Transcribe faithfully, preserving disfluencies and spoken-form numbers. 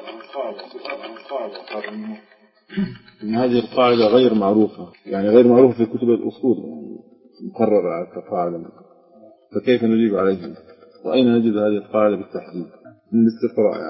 هذه القاعدة غير معروفة، يعني غير معروفة في كتب الأصول، يعني مقررة كقاعدة، فكيف نجيب عليها؟ وأين نجد هذه القاعدة بالتحديد؟ من الاستقراء يعني.